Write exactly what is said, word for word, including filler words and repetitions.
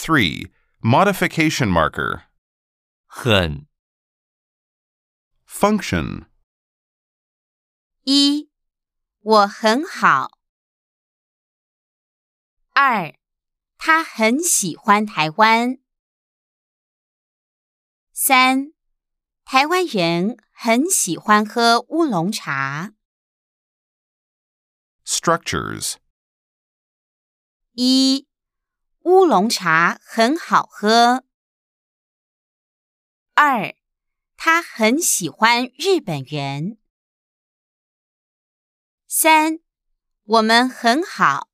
three. Modification marker. 很 Function. 一，我很好。二，他很喜欢台湾。三，台湾人很喜欢喝乌龙茶。 Structures. 一，乌龙茶很好喝。二，他很喜欢日本人。三，我们很好。